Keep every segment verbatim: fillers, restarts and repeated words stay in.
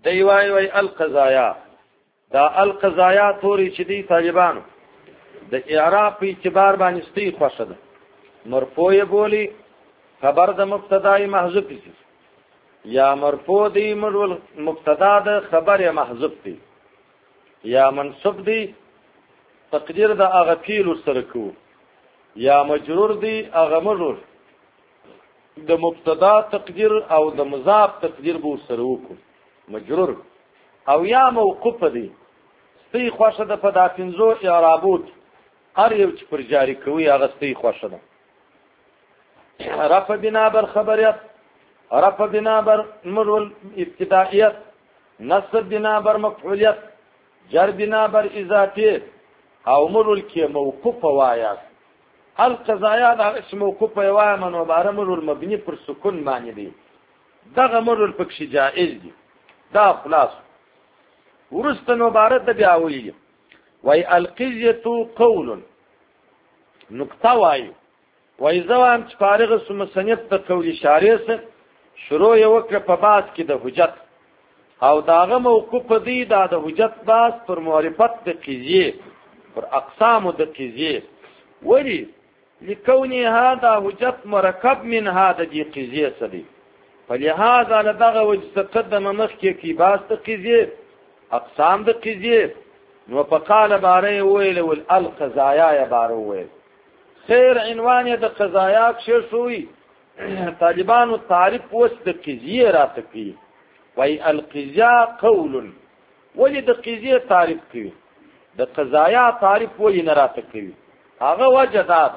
دی وای وای القضایا دا القضایا توري چې دی طالبانو د اعراب په اعتبار باندې ستې خوښه ده مرفوع بولی خبر د مبتدای محذوف دي یا مرفوع دی مرول مبتدا د خبر محذوف دی یا منصوب دی تقدیر د هغه فعل سره کو یا مجرور دی هغه مجرور د مبتدا تقدیر او د مضاف تقدیر به سره وکړو مجرور او یا موقوف دی ستې خوښه ده په دا پنځو اعرابوت هر یو چې پر جاری کوي هغه ستې خوښه ده رفع بنا بر خبریت رفع بنا بر مرول ابتدائیت نصب بنا بر مفعولیت جر بنا بر اضافیت او مرول کې موقوف وایاست القضایا دا اسم موقوف وایم نو بار مرول مبني پر سکون معنی دی دغه مرول پکې جائز دی دا خلاص ورسته نو بار د بیا ویل وای القضیه قول نقطه وای وای زوام چې فارغ سم سنت د قول شارع سره شروع یو کړ په باس کې د حجت او داغه موقوف دی دا د حجت باس پر معرفت د قضیه پر اقسام د قضیه ولی لکونی هذا حجت مرکب من هذا دی قضیه سدی فلهذا لدغه وجه تقدم مخکې کی باس د قضیه اقسام د قضیه نو فقال باره ویل ول القضايا یا باره ویل خیر عنوان د قضايا کې شوی طالبانو تعریف وس د قضیه راته وای القضاء قول ولی د قضیه تعریف کوي د قضايا تعریف ولی نه راته کوي هغه وجه دا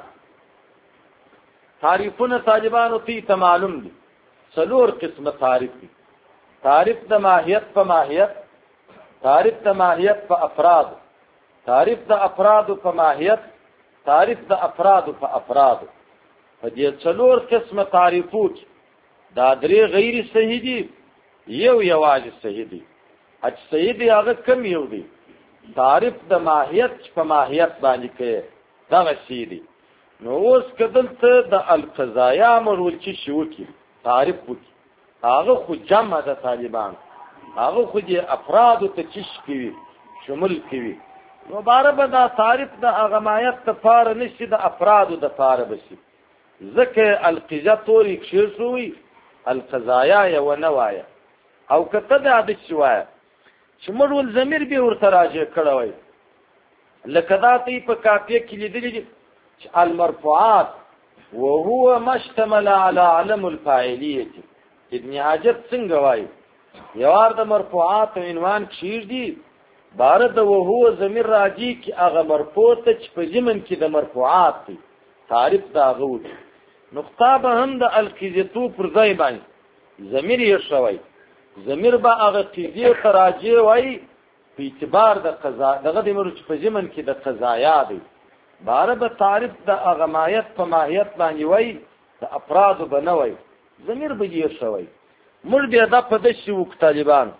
تعریفونه طالبانو ته معلوم دي څلور قسمه تعریف دي تعریف د ماهیت په ماهیت تعریف د ماهیت په افراد تعریف د افراد په ماهیت تعریف د افراد په افراد په دې څلور قسمه تعریفوت دا درې غیر صحیح دي یو یوازې صحیح دي اچ صحیح دي هغه کم یو دي تعریف د ماهیت په ماهیت باندې کې دا شی دي نو اوس کدلته د القضايا مرول چې شو کی تعریف وکي هغه خو جمع د طالبان هغه خو دي افراد ته چش کوي شمول کوي نو بار به دا تعریف د هغه ماهیت ته فار نشي د افراد د فار بشي ځکه القضاء توري کشر شوی القضايا یو نوایا او کته د عادت شوای چې مرول ضمیر به ورته راځي کړوي لکه دا تی په کاپیه کې لیدلې چې المرفوعات وهو مشتمل على علم الفاعليه ابن حجر څنګه وایي یوار د مرفوعات عنوان کشیر دي بار د وهو ضمیر راځي چې هغه مرفوع ته چې په ضمن کې د مرفوعات دي تعریف دا غوډ نقطه به هم د القضیه پر ځای باندې ضمیر یې شوی ضمیر به هغه قضیه تراجی وای په اعتبار د قضا دغه د مرچ په ضمن کې د قضایا دی بار به تعریف د هغه ماهیت په ماهیت باندې وای د افراد بنوي ضمیر به یې شوی مر بیا د په دشي وک طالبان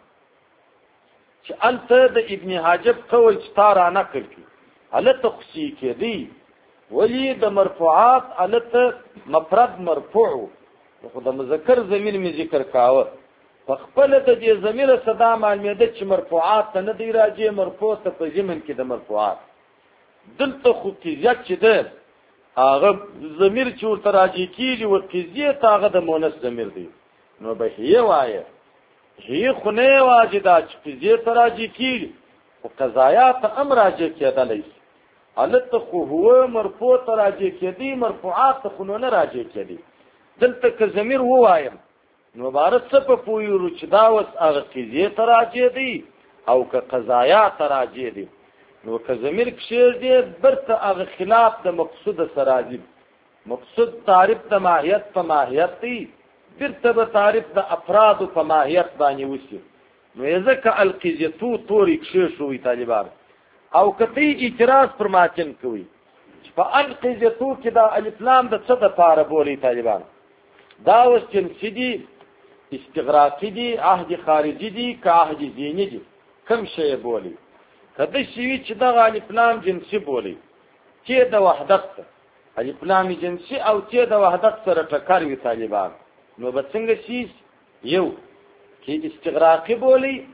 چې الته د ابن حجب قول چې تارا نقل کی الته خصي کې دی ولی د مرفوعات الته مفرد مرفوع خو د مذکر ضمیر می ذکر کاوه فخپل د دې ضمیر صدا معلومه چې مرفوعات نه دی راځي مرفوع ته په ضمن کې د مرفوعات دلته خو قضیت چې ده هغه ضمیر چې ورته راځي کیږي او قضیت هغه د مؤنث ضمیر دی نو به هي وایي هي خو نه واجدا چې قضیت راځي کیږي او قضایات امر راځي کېدلی الته خو هو مرفوع ته راځي کېدی مرفوعات خو نه راځي کېدی دلته که ضمیر وایم نو عبارت څه په پویرو چې دا وس هغه قضیه تراجه دی او که قضایا تراجه دی نو که ضمیر کشیر دی برته هغه خلاف د مقصود سره دی مقصود تعریف د ماهیت په ماهیت دی برته به تعریف د افراد په ماهیت باندې وسی نو ځکه القضیه تو توري کشیر شوی طالبان او کتی اعتراض پر ماتن کوي په القضیه تو کې دا الف لام د څه د پاره بولی طالبان دا وس جنسی دی استغراقی دی عهد خارجی دی که عهد زینی دی کم شی بولی کده شوی چې دا الف لام جنسی بولی چې د وحدت الف لام جنسی او چې د وحدت سره ټکر وی طالبان نو به څنګه شي یو کې استغراقی بولی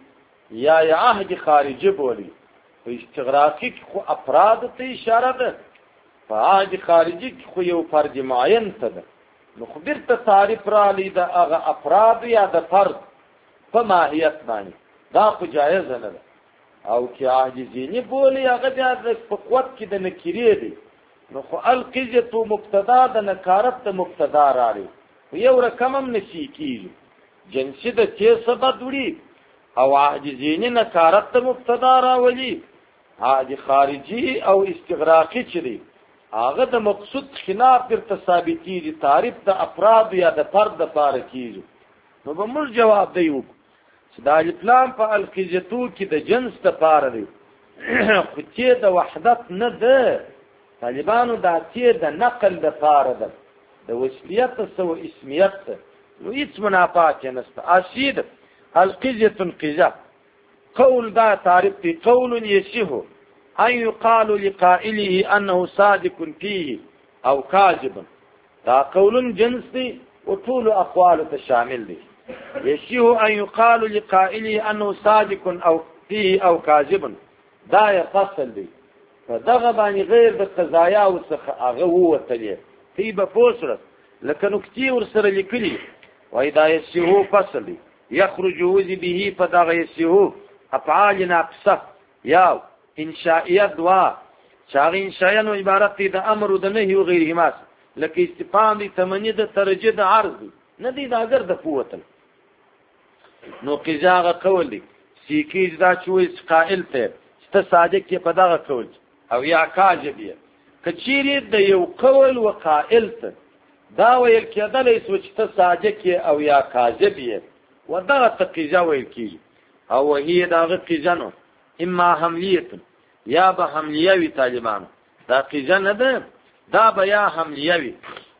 یا یا عهد خارجي بولي. په استغراقي کې خو افراد ته اشاره ده، په عهد خارجي کې خو یو فرد معین ته ده. نو خو بیرته تعریف رالی د هغه افراد یا د فرد په ماهیت باندې، دا خو جایزه نه ده. او چې عهد ذهني بولي هغه بیا په قوت کې د نکرې دی. نو خو القضیة مبتدا د نکارت د مبتدا راړي یو رقم هم نشي کېږي. جنسي د چې سبب وړي او عهد ذهني نکارت د مبتدا راولي. عهد خارجي او استغراقي چې دی هغه د مقصود خلاف درته ثابتېږي، تعریف د افراد یا د فرد دپاره کېږي. نو به موږ جواب دی وکړو چې د الفلام په القضیتو کې د جنس دپاره دی، خو چې د وحدت نه ده. طالبانو دا چې د نقل دپاره ده، د وصلیت سو اسمیت ده، نو هیڅ منافات یې نشته. اشید القضیة قضیه قول دا تعریف دی، قول یصح ان يقال لقائله انه صادق فيه او كاذب. دا قول جنس دی او ټول اقوال ته شامل دی. یصح ان يقال لقائله انه صادق او فيه او كاذب، دا یې فصل دی. فدغه باندې غیر د قضایا وسخه هغه ووتلی تی به پوسره لکه نکتی ورسره لیکلی وای دا یصح فصل دی. یخرج وذ به فدغه یصح افعال ناقصه یا انشائیه دوا چاغ انشائیه نو عبارت دی د امر او د نهی او غیرهما، لکه استفهام دی تمنی د ترجیه د عرض دی نه دی دا اگر د قوت. نو قضاغه قول دی سیکیز دا چوي قائل ته ست صادق کې په دغه قول او یا کاذب یې کچيري د یو قول و قائل ته دا ویل کېدل چې ته صادق او یا کاذب یې و دغه قضا ویل کېږي. او هي دغه قضا نو اما حملیت یا به حملیوي طالبانو دا قضا نه ده، دا به یا حملیوي.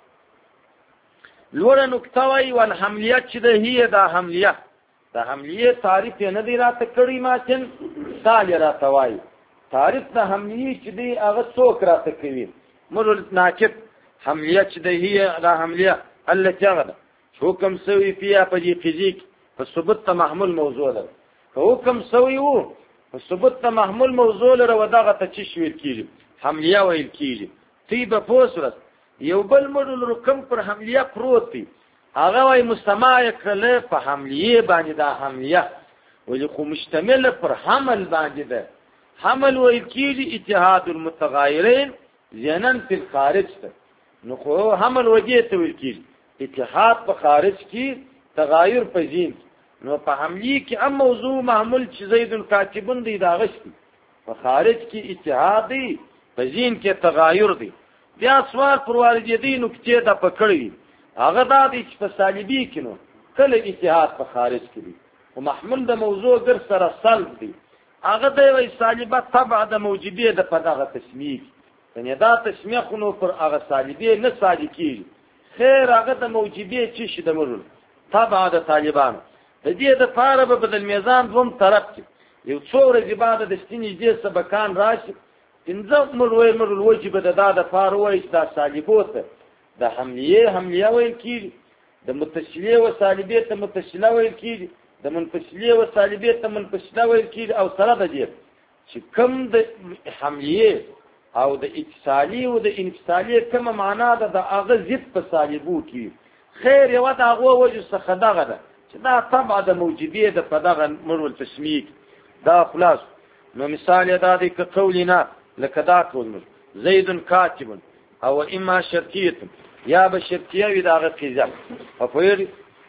لوړه نکته وایي والحملیت چې ده هي دا حملیه، دا حملیه تعریف یې نه دی راته کړی ماتن سال راته وایي. تعریف د حملیه چې دی هغه څوک راته کوي؟ مرل ناکب حملیه چې ده هي دا حملیه التي هغه حکم سوي فيها په دې قضیه په ثبوت ته محمول موضوع ده. حکم سوي وو په ثبوت ته محمول موضوع لري و دغه ته چې ویل کیږي حملیه ویل کیږي. تی به پوسرت یو بل مدل رقم پر حملیه پروت دی هغه وای مستمع کله په حملیه باندې دا حملیه ولې خو مشتمل پر حمل باندې ده. حمل ویل کیږي اتحاد المتغایرین ذهنن فی الخارج ته. نو خو حمل وجه ته ویل کیږي اتحاد په خارج کې تغایر په ذهن. نو په حملی کې ام موضوع محمول چې زید الکاتبون دی دا غشتي په خارج کې اتحاد دی په ذهن کې تغایر دی. بیا سوال پر واردینو کې دا پکړی هغه دا دی چې په سالبی کې نو کله اتحاد په خارج کې دی او محمول د موضوع در سره سلب دی هغه دی وای سالبه تبع د موجبیه د په دغه تسمیه یعنی دا تسمیه خو نو پر هغه سالبی نه صادقی خیر هغه د موجبیه چې شي د مرول تبع د طالبان د دې د پاره به بدل میزان دوم طرف کې یو څو ورځې بعد د ستینې دې سبکان راشي انځه مروي مرول وجب د دا د پاره وای دا سالبوت د حملیه حملیه ویل کیږي د متصلیه و سالبیه ته متصله ویل کیږي د منفصلیه و سالبیه ته منفصله ویل کیږي او سره د دې چې کم د حملیه او د اتصالی او د انفصالی کومه معنا ده د هغه ضد په سالبو کې خیر یو د هغه وجه څخه دغه ده چې دا طبعا د موجبیه د په دغه مرول تسمیه دا خلاص. نو مثال دا دی که قولینا لکه دا قول زید کاتب او اما شرطیه یا به شرطیه وي دغه قضا او په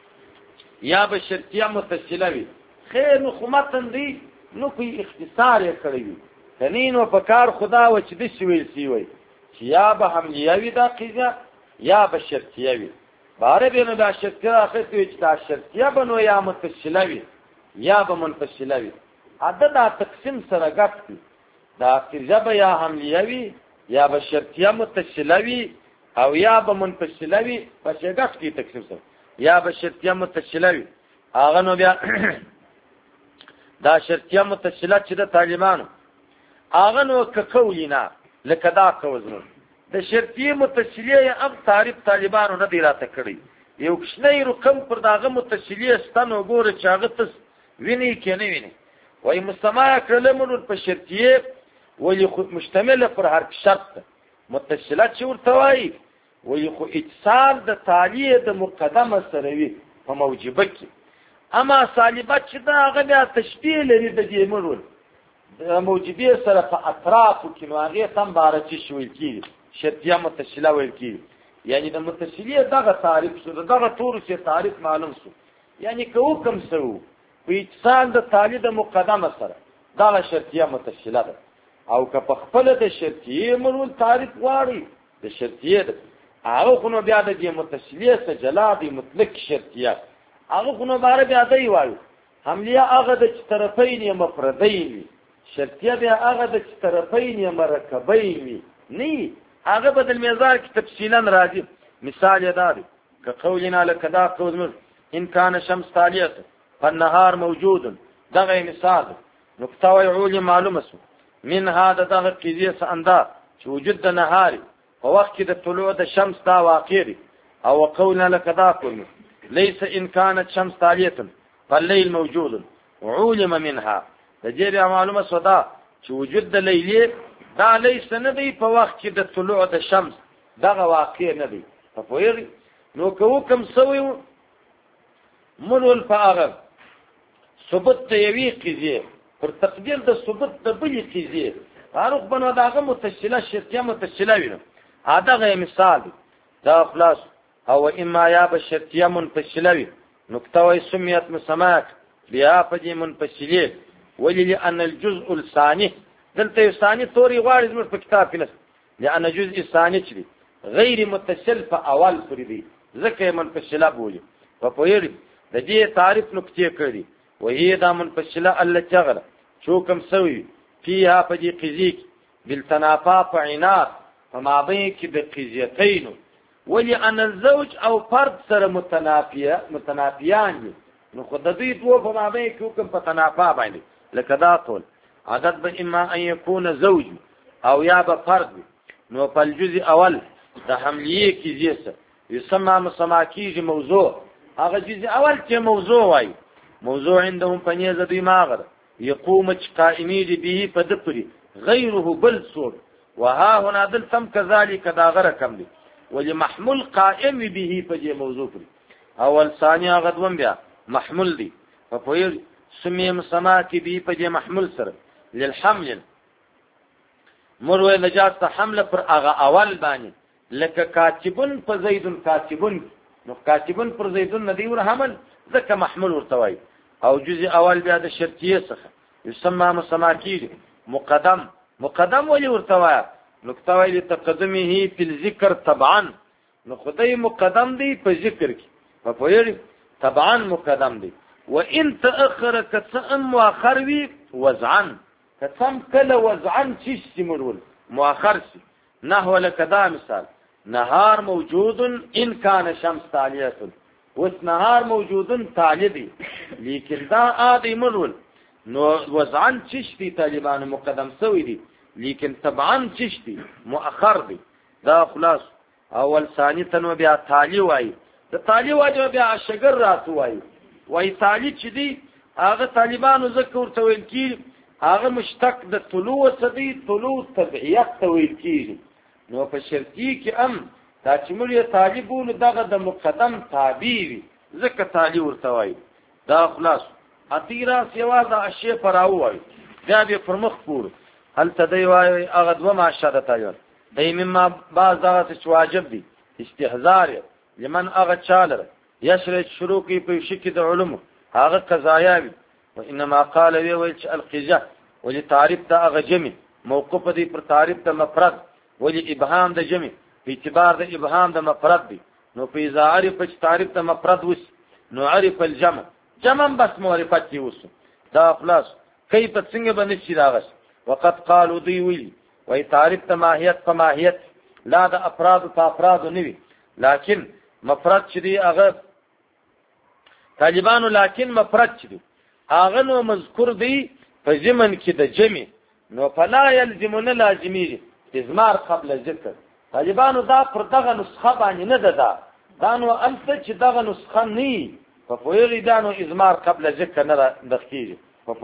یا به شرطیه متصله وي خیر نو خمتن دی نو کوئی اختصار یې کړی وي تنین و پکار خدا و چې د شویل سی وي چې یا به حملیه وي دا قضا یا به شرطیه وي باره بینو دا شرطیه اخر وي چې دا شرطیه بنو یا متصله وي یا به منفصله وي عدد دا تقسیم سره ګټ دی دا قضا به یا حملیه وي یا به شرطیه متصله وي او یا به منفصله وي په ګټ کې تقسیم سره یا به شرطیه متصله وي هغه نو بیا دا شرطیه متصله چې د طالبانو هغه نو کولینا لکه دا کوزنو د شرطیه متصله اب تعریف طالبانو نه دی راته کړی یو کښنی رقم پر داغه متصله ستنو ګوره چې هغه تس ویني کې نه ویني وای مسما کړل مرول په شرطیه ولی خو مشتمل پر هر شرط متصله چې ورته وای ولی خو اتصال د تعلیه د مقدمه سره وي په موجبه کې اما سالبه چې دا هغه بیا تشبیه لري د دې مرول د موجبه سره په اطرافو کې نو هغه تم بارچ شوی کی شرطیه متصله ویل کی یعنی د متصلیه دغه تعریف شو دغه طور چې تعریف معلوم شو یعنی کو کوم سو په اتصال د تعلیه د مقدمه سره دغه شرطیه متصله ده او که په خپل د شرطیه مرول تعریف غواړي د شرطیه ده هغه خو نو بیا د دې متصلیه څخه جلا دي مطلق شرطیه هغه خو نو بار بیا دی وایو حملیه هغه د طرفین مفردین شرطیه بیا هغه د طرفین مرکبین نه هغه بدل میزار کی تفصیلا راځي مثال یې دی که قولنا لکدا قول ان کان شمس تالیه فالنهار موجود دغه مثال نقطه وعول معلومه سو من هذا دغه قضیه سندا چې وجود د نهار په وخت کې د طلوع د شمس دا واقع دی او قولنا لکدا قول ليس ان كانت شمس تالیه فالليل موجود وعلم منها تجري معلومه سو دا چې وجود د لیلی دا لیس نه دی په وخت کې د طلوع د شمس دغه واقع نه دی په پوهیږي نو کو کوم سوی مرول فاغر ثبوت د یوې قضیه پر تقدیر د ثبوت د بلې قضیه فاروق بنو داغه متصله شرطیه متصله وینم هغه مثال دا خلاص او اما یا بشرطیه منفصله وي نقطه وي سميت مسمات بیا په دې منفصله ولي لان الجزء الثاني دلته ثاني توري غواړي زموږ په کتاب کې نه لان جزء ثاني چې غیر متصل په اول پرې دی ځکه منفصله بولي په پوهیږي د دې تعریف نقطې کړي وهي دا منفصله التي غره شو کوم سوي فيها په دې قضیه بالتنافا فعنات فما بين کې د قضیتين ولي ان الزوج او فرد سره متنافيه متنافيان نو خود دې دوه په ما بين کې کوم په تنافا باندې لکه دا ټول عدد به اما ان يكون زوج او یا به فرد نو په الجزء اول د حملیه کې زیسه يسمى مسماکیج موضوع هغه جزء اول چې موضوع وای موضوع عندهم پنیز دوی ماغر يقوم قائمي به پدپري غيره بل صور وها هنا دل تم كذلك دا غره کم دي ولمحمول قائم به پجه موضوع پري اول ثانيه غدوم بیا محمول دي فپویر سمي مسماکی به پجه محمول سره للحمل مروه نجات حمله پر اغه اول باندې لکه کاتبون په زیدن کاتبون نو کاتبون پر زیدن ندی ور حمل ځکه محمول ورتوي او جزء اول بیا د شرطیه څخه يسمى مسماکی مقدم مقدم ولي ورتوي نقطه ویل تقدمه فی الذکر طبعا نو خدای مقدم دی په ذکر کې په پوهیږي طبعا مقدم دی وان تاخر کثم مؤخر وی وزعا کثم کله وزعا چې مرول مؤخر سي نحو لکدا مثال نهار موجود ان كان شمس تالیه وس نهار موجود تالی دی لیکن دا عادی مرول نو وزعا چې طالبان مقدم سوی دی لیکن طبعا چشتي مؤخر دي دا خلاص اول ثاني تنو بیا تالی وای د تالی واجب بیا شګر راتو وای وای تالی چې دی هغه طالبانو ذکر ته ویل کی هغه مشتق د طلوع صدی طلوع تبعیت ته ویل کی نو په شرطی کې ام دا چې موږ طالبونو دغه د مقدم تعبیر ذکر تالی ورته وای دا خلاص اطیرا سیوا دا اشی پراو وای دا به پرمخ پور هل تدی وای هغه دوه معاشره تایون دای مما بعض هغه چې واجب دي استحضار لمن هغه چاله یشرع شروع کی په شکی د علوم هغه قضایا وي و انما قال وی وی چې القضاء ولي تعریف د هغه جمع موقوف دي پر تعریف د مفرد ولي ابهام د جمع په اعتبار د ابهام د مفرد دي نو په اظهار په تعریف د مفرد وس نو عرف الجمع جمع بس معرفت دي وس دا خلاص کیف څنګه باندې شي راغس وقد قالوا دی ویلی وای تعریف ته ماهیت په ماهیت لا د افراد په افراد نوي لكن مفرد چې دی هغه طالبانو لكن مفرد چې دی هغه نو مذکور دی په ضمن کې د جمع نو فلا يلزمون لازمي اضمار قبل ذکر طالبانو دا پر دغه نسخه باندې نه ده دا نو الته چې دغه نسخه نه په پوهیږي دا نو اضمار قبل ذکر نه دخیږي په پوهیږي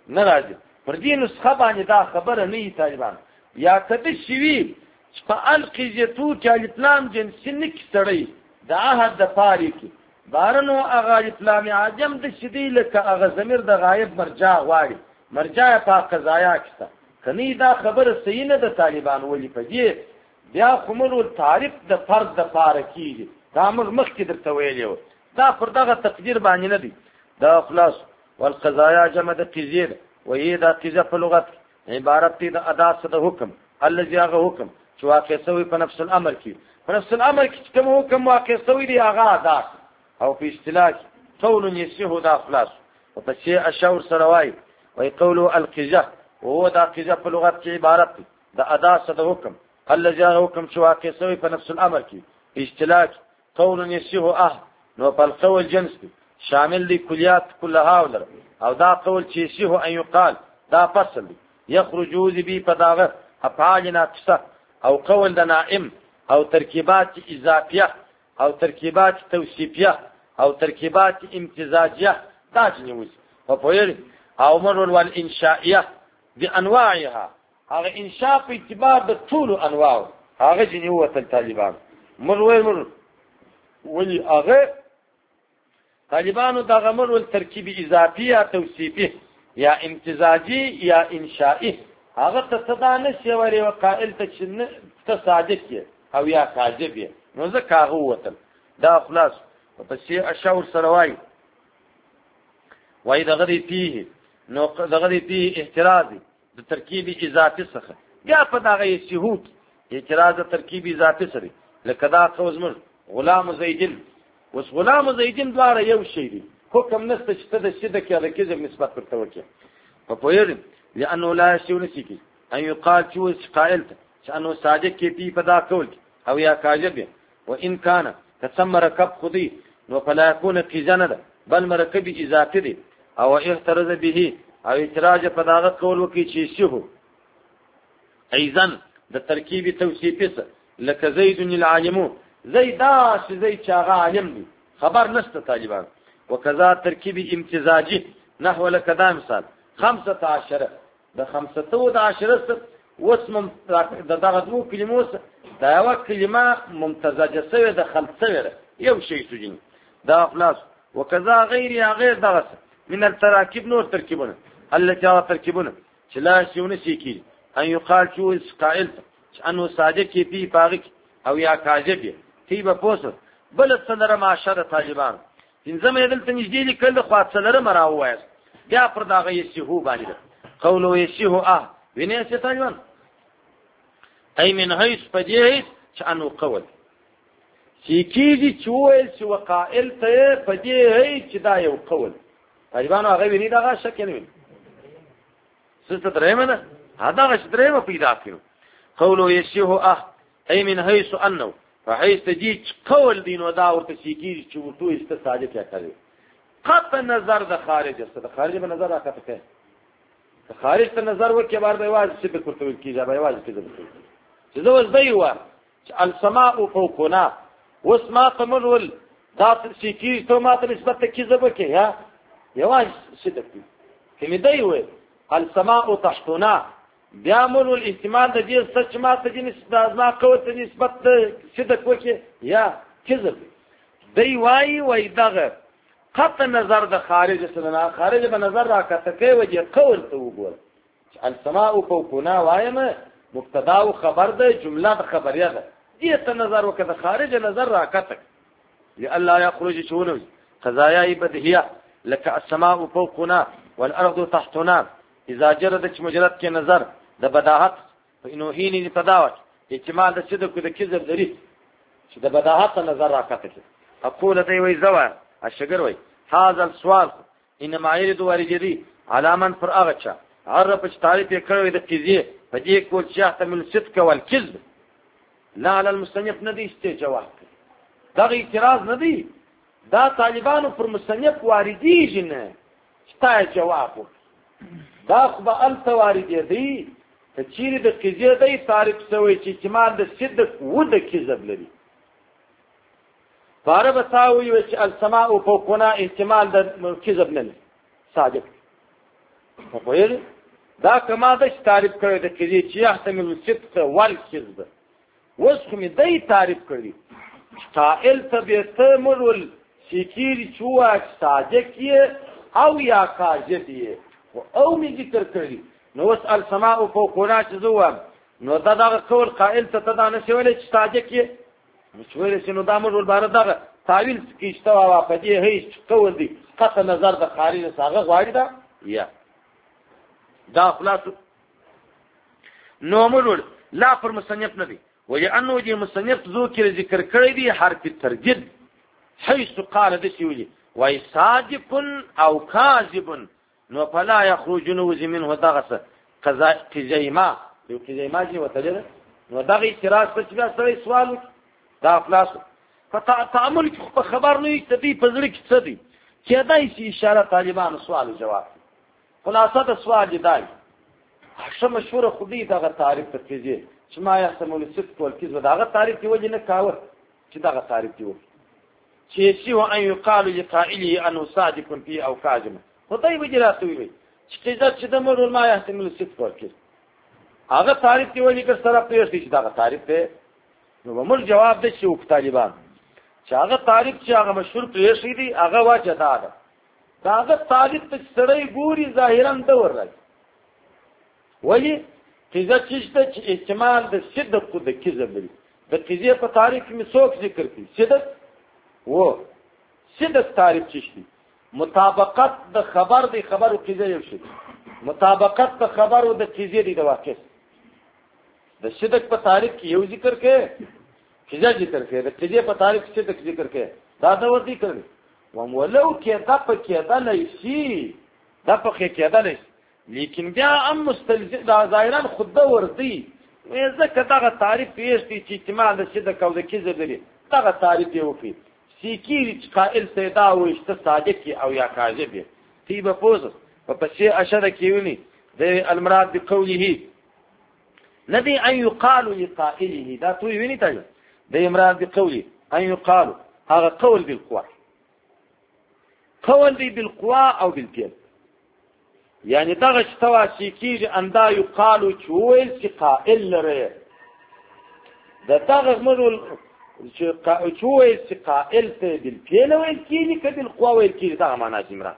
نه راځي. پر دې نسخه باندې دا خبره نه وي طالبان یا کده شوي چې په القضیتو چې الاسلام جنسي نه کې سړی د عهد د پارې کې بارنو هغه الاسلام عجم د شدی لکه هغه ضمیر د غایب مرجع غواړي مرجع په قضایا کې کني دا خبره صحیح نه ده طالبان ولي په دې بیا کومو تعریف د فرد د پاره کیږي دا موږ مخکې درته ویلو دا پر دغه تقدیر باندې نه دی دا خلاص والقضايا جمع د قضیه وهي دا قضیه په لغت عبارت دی د ادا څخه د حکم الذي هغه حکم چې واقع شوی په نفس الامر کې په نفس الامر کې کوم حکم واقع شوی دی هغه ادا او په اصطلاح قول يسيه دا خلاص او په شی اشور سروای وي قول القضیه وهو دا قضیه په لغت کې عبارت دی د ادا څخه د حکم الذي هغه حکم چې واقع شوی په نفس الامر کې په اصطلاح قول يسيه اه نو په القول جنس دی شامل دی کلیات كلها ولر او دا قول چې يسيه ان يقال دا فصل دی يخرجو ذي بداغه افعال ناقصه او قول د نائم او ترکیبات اضافیه او ترکیبات توصیفیه او ترکیبات امتزاجیه دا جنوز په پوهیږي او مرول والانشائیه بانواعها هغه انشاء په اعتبار د ټول انواع هغه جنوه طالبان مرول مر ولي هغه طالبانو دا غمرول ترکیب اضافیه توصیفیه یا امتزاجی یا انشائی هغه ته صدا نشي وری وقائل ته چې ته صادق او یا کاذب نو ځکه هغه وته دا خلاص په شی اشور سروای وای دغه دی فيه نو دغه دی فيه احتراز د ترکیب اضافي څخه یا په دغه شهود اعتراض ترکیب اضافي سره لکه دا قوزمر غلام زیدن وس غلام زیدن دواره یو شی دی حکم نسته چې ته د شده کې د کذب نسبت ورته وکړي په پوهیږم لانه لا شی نسکی ان يقال شو قائل چې انه صادق کې پی پدا کول او یا کاذب وان كان تسمى ركب خدي نو فلا يكون قزنه بل مرکب اضافي دی او احتراز به او اعتراض په داغه کول وکي چې شهو ايضا د ترکیب توصیفي لکه زید العالم زیدا چې زید چاغه عالم دی خبر نشته طالبان وکذا ترکیب امتزاجی نحو لکدا مثال خمسة عشر د خمسة عشر واسم د دغه دوه کلمو دا یو کلمه ممتزجه سوی د خمسه یو شی سجن دا خلاص وکذا غیر غیر دغه من التراکب نور ترکیبونه التي ترکیبونه چې لا شیونه شي کی ان یقال شو قائل انه صادق کی پی پاغ او یا کاذب تی به پوسه بل څلره معاشره طالبان انځم یې دلته نږدې لیکل خو څلره مراوایس بیا پر دغه یسهو باندې قولو یسهو اه ویني څه طالبان ای من هیڅ پدې چې انو قول چې کیږي چې وایي چې وقائل ته پدې چې دا یو قول طالبان هغه ویني دغه شک نه ویني څه درېمه نه هغه څه درېمه پیدا کړو قولو یسهو اه ای من هیڅ انو فحيث تجي قول دين ودا ورته سيكي چې ورته است صادق یا کوي قطع نظر د خارج است د خارج په نظر راکته کوي د خارج ته نظر ورکې بار به واځي چې په کوته کیږي به واځي کېږي چې زه وځ دی و چې السماء فوقنا واسما قمرول ذات سيكي ته ماته نسبت کیږي به کې یا یواز صدق کې دی و السماء تحتنا بیامل الاحتمال د دې سچ ما ته نسبت ما قوت نسبت صدق وکي یا کذب دی وای وای دغه قطع نظر د خارج سره خارج به نظر راکته کوي وجه قول ته وګور السماء فوقنا وایم مبتدا او خبر ده جمله د خبریه ده دې ته نظر وکړه خارج نظر راکته لالا يخرج شونه قضايا بديهيه لك السماء فوقنا والارض تحتنا اذا جردت مجرد کې نظر د بداحت انه هیني تداوت احتمال د صدق د کذب لري چې د بداحت نظر راکته اقول دی وی زوا الشجر وی هذا السؤال انما يريد ورجدي على من فرغچا عرب تعریف کړو د قضیه په دې کول چې احتمال صدق والكذب لا على المصنف ندي است جواب دا اعتراض ندي دا طالبانو پر مصنف واردی نه شتا جواب دا خو به التواردی دی ته چیرې د قضیه دی تعریف شوی چې احتمال د صدق و د کذب لري بار بتاوي چې السماء فوقنا احتمال د کذب نه صادق په پوهېږئ دا کما ده چې تعریف کړی د قضیې چې یحتمل الصدق والکذب اوس خو مې دی تعریف کړي قائل ته بې ته مرول سکیري چې ووایه چې صادق یې او یا کاذب یې او مې ذکر کړي نو اوس السماء فوقنا چې زه ووایم نو دا دغه قول قائل ته ته دا نشي ویلی چې صادق یې نو چې ویلی شي نو دا مرول باره دغه تعویل کې شته وه په دې هیڅ قول دی قطع نظر د خارج هغه غواړي دا یا دا خلاصو نو مرول لا پر مصنف نه دی ولأنه دې مصنف ذکر ذکر کړی دی حرف ترجید حيث قال دشي ولي وای صادق او كاذب نو فلا يخرج نوز منه دغه قزیما یو قزیما چې وتلل نو دغه اعتراض په بیا سره سوال دا خلاص فتعامل په خبر نه یتدی په ځل کې څه دی کېدای شي اشاره طالبانو سوال جواب خلاصه د سوال دی هغه مشهور خودي دغه تعریف ته کېږي چې ما يحتمل الصدق والكذب دغه تعریف دی وجه نه کاوه چې دغه تعریف دی چې شی و ان يقال لقائله انه صادق فيه او كاذب خدای وجراته وي چې کله چې د مر ما يحتمل الصدق والكذب هغه تعریف دی وجه کر سره پیښ دي چې دغه تعریف دی نو موږ جواب د شو طالبان چې هغه تعریف چې هغه مشهور پیښ دي هغه واجه ده داغه تعریف ته سړی ګوري ظاهرا د ورای ولی قضیه چشته چې احتمال د صدق او د کذب لري د قضیه په تعریف کې څوک ذکر کوي صدق و صدق تعریف چشتي مطابقت د خبر د خبر او قضیه یو شي مطابقت د خبر او د قضیه د واقع د صدق په تعریف کې یو ذکر کوي قضیه ذکر کوي د قضیه په تعریف کې صدق ذکر کوي دا د ور ذکر کوي ومولو کې دا په کې دا لشي دا په کې کې دا لشي لیکن بیا ام مستلزم دا ظاهرا خود دا ورتي ځکه دغه تعریف پیښ دي چې احتمال د صدق او د کذب لري دغه تعریف یې وکړي سیکیری چې قائل سیدا او اشته صادق او یا کاذب تی به پوز په پښې اشاره کیونی د المراد بقوله ندی ان يقال لقائله دا تو ویني ته د امراد بقوله ان يقال هغه قول بالقوه قول دی بالقوه او بالفعل یعنی دغه شتوا سیکیری اندا يقال چويل چې قائل لري د دغه مرول چې چويل چې قائل ته بالفعل ویل کیږي کله بالقوه ویل کیږي دا معنا جمرا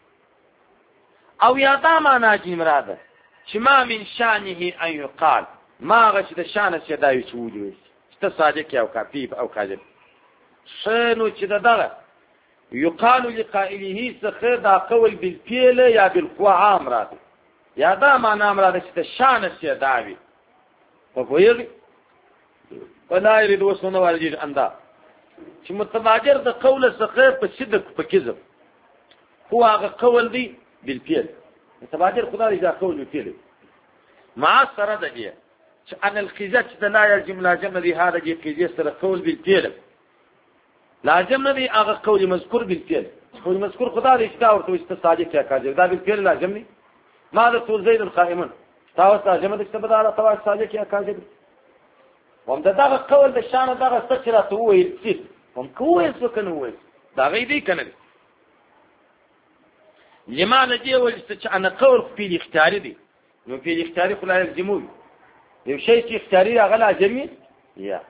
او یا دا معنا جمرا ده چې ما من شانه ان يقال ما غش د شان څه دای چوي چې صادق او کاذب او کاذب شنو چې دغه يقال لقائله سخر دا قول بالفعل یا بالقوه عام راځي یا دا معنا امر ده چې شان څه داوي په ویل ولا يريد وسنه ورجي اندا چې متبادر د قول سخر په صدق په کذب هو هغه قول دی بالفعل متبادر خدای دا قول بالفعل مع سره ده چې ان القذف لا يلزم لازم دي هذا دي قذف سره قول بالفعل لازم نه دی هغه قول مذکور بالفعل قول مذکور خدا دې اشتاو ورته است صادق یا کاذب دا بالفعل لازم نه ماذا تقول زيد القائمون تاسو لازم دې استبدال توا صادق یا کاذب هم دا هغه قول د شان دغه سترته وایي چې هم کوی څه کنه وایي دا غي دی کنه لما لدي ول چې انا قول په الاختیار دي نو په الاختیار خو لازموي یو شی چې اختیاري هغه لازمي یا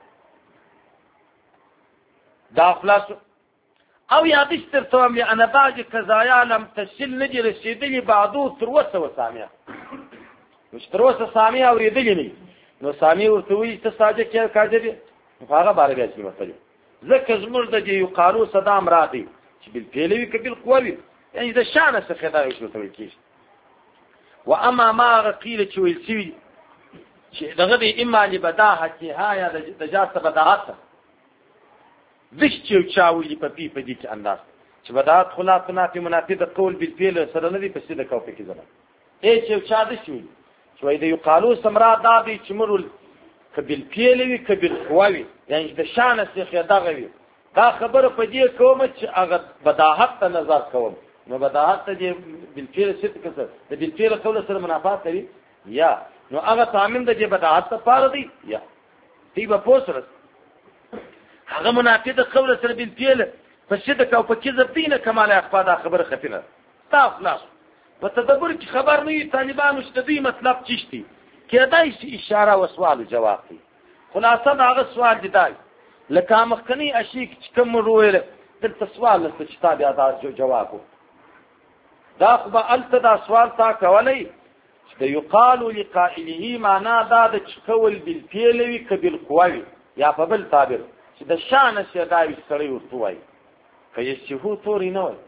دا خلاص او یادش ترتوم لی انا بعض قضایا لم تشل نجی رسیدلی بعضو تروسه و سامیه مش تروسه سامیه او ریدلی نی نو سامیه ورتوی تا صادق یا کاذبی فاغه باره بیاچی مسئله ذکر زمر دا جی یقالو صدام را دی چی بالفعلوی که بالقووی یعنی دا شانه سخیده ویش متوی کیش و اما ما قیل چویل سوی چی دغه دی اما لبداحتی ها یا دا جاست بداحت دش چې چاوي په پی په دې کې انداز چې بدات خلاف منافي منافي د قول بالفعل سره نه دي په سیده کو په کې ځنه اے چې چا دش وي چې وای د یو قالو سمرا د دې چې مرول کبل فعل وي کبل قوي یعنی د شان څخه دغه وي دا خبره په دې کوم چې هغه بداحت ته نظر کوم نو بداحت ته بالفعل ست کسر د بالفعل قول سره منافات لري یا نو هغه تامین د بداحت ته پاره دی یا دی په پوسره هغه منافق قول سره بالفعل فشدك او فكذب دينه كما لا يخفى دا خبر خفينه تا خلاص په تدبر کې خبر نه وي طالبانو چې د دوی مطلب څه دي کېدای شي اشاره او سوال جواب کوي خلاصه د هغه سوال دی دی لکه مخکنی اشي چې کوم ورویل دلته سوال نشته چې تا بیا دا جواب دا خو به هلته دا سوال تا کولی چې د یقال لقائله معنا دا د چې قول بالفعل وي که بالقوه وي یا په بل تعبیر چې د شانه شي دا وي سړی ورته وایي که یشهو تورې نه وایي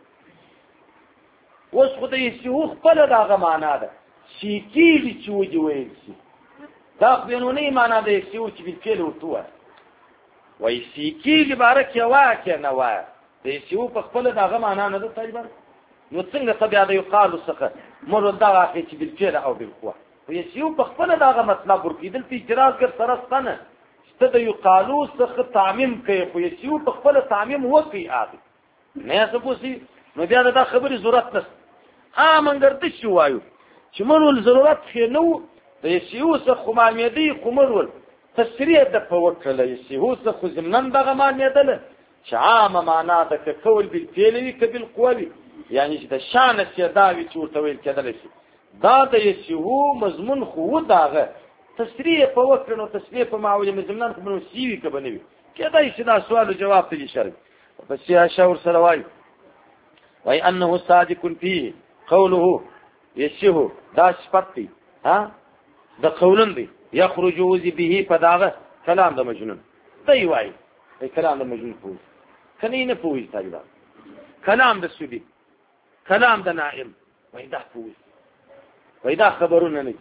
اوس خو د یشهو خپله د هغه معنا ده چې کېږي چې ودې ویل شي دا خو بینونۍ معنا د یشهو چې بالفعل ورته وایي وایي سیکېږي باره کې وایه که نه وایه د یشهو په خپله د هغه معنا نه ده طالبان نو څنګه ته بیا د یقالو څخه مر دغه اخلي چې بالفعل او بالقوه خو یشهو په خپله د هغه مطلب ورکوي دلته اعتراض ګر سره شته نه چې ته د یقالو څخه تعمیم کوي خو یشهو په خپله تعمیم وکړي هغې نه یې څه پوسي نو بیا د دا خبرې ضرورت نشته ها منګر داسې وایو چې موږ ول ضرورت خې نه و د یشهو څخه خو معلومېدی خو موږ ول تشریح د په وکړله یشهو څخه خو ضمناً دغه معلومېدله چې عامه معنا ده که قول بالفعل وي که بالقوه وي یعنی چې د شانه چې دا وي چې ورته ویل کېدلی شي دا د یشهو مضمون خو و د هغه تشریح په وکړه نو تشریح په معولې ضمناً خو به نو سی وي که به نه وي کېدای شي دا سوال و جواب ته اشاره پس عائشة ورسره وایي وایي انه صادق فيه قوله یشهو دا صفت دی ها د قولن دی یخرج وزي به په داغه کلام د مجنون دی وایي کلام د مجنون پوه کني نه پوهی طالبان کلام د سودی کلام د نائم وایي دا پوه وایي دا خبرونه نه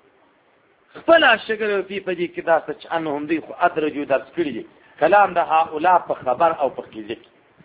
خپل شکل په پدې کې دا چې انهم دی خو ادرجو درس کړی کلام د هؤلاء په خبر او په قیزه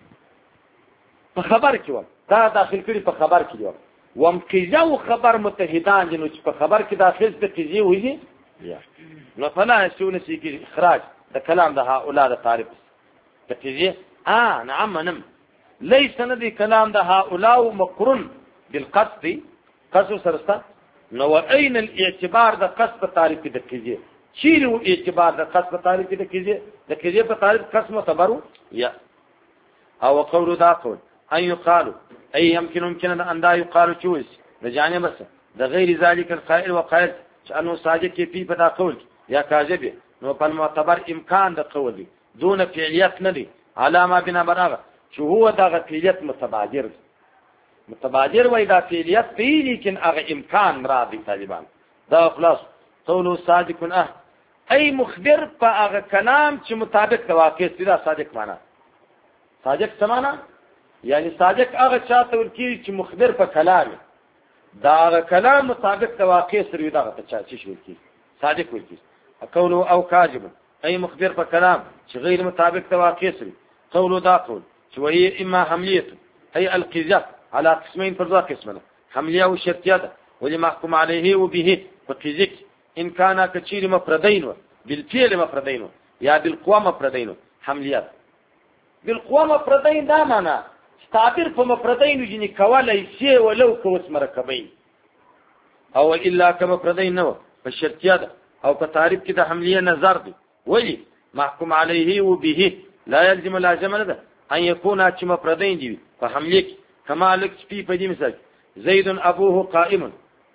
په خبر کې و دا داخل کړي په خبر کې و وم قیزه او خبر متحدان دي نو چې په خبر کې داخل ته قیزه وږي نو فلا يسون سي اخراج د کلام د هؤلاء د تعریف د قیزه اه نعم نعم ليس ندي كلام ده هؤلاء مقرن بالقصد قصد سرستا نو اين الاعتبار ده قصد تعریف د قیزه شیلو اعتبار د قصد تعریف د قیزه د قیزه په تعریف قسم معتبرو یا او قول دا قول ان يقال اي يمكن يمكن ان دا يقال چوز د جانب بس د غیر ذلك القائل وقائل انه صادق في بدا قول یا کاذب نو په معتبر امکان د قول دي دون فعلیت نه دي علامه بنا براغه چې هو دغه فعلیت متبادر متبادر وای دا فعلیت دی لیکن هغه امکان راځي طالبان دا خلاص قول صادق اه ای مخبر په هغه کلام چې مطابق د واقع سره صادق معنا صادق سمانا یعنی صادق هغه چاته ورکی چې مخبر په کلام دا هغه کلام مطابق د واقع سره دغه ته چا شي ورکی صادق ورکی قول او کاذب ای مخبر په کلام چې غیر مطابق د واقع سره قول دا قول چې وهي اما حملیه ای القذف على قسمين فرضا قسمنا حملیه او شرطیه ده ولي محكوم عليه وبه فقذف ان كان كثير مفردين بالفعل مفردين یا بالقوه مفردين حملیه بالقوه مفردين دا معنا تعبیر په مفردین جنې کولای شي ولو کوس مرکبین او الا کما مفردین نو په شرطیه ده او په تعریف کې د حملیه نظر دی ولی محکوم علیه وبه لا يلزم لازم ده ان يكون چې مفردین دي په حملیه کې کما لک په دې مثال زید ابوه قائم